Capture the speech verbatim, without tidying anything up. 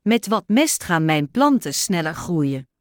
Met wat mest gaan mijn planten sneller groeien?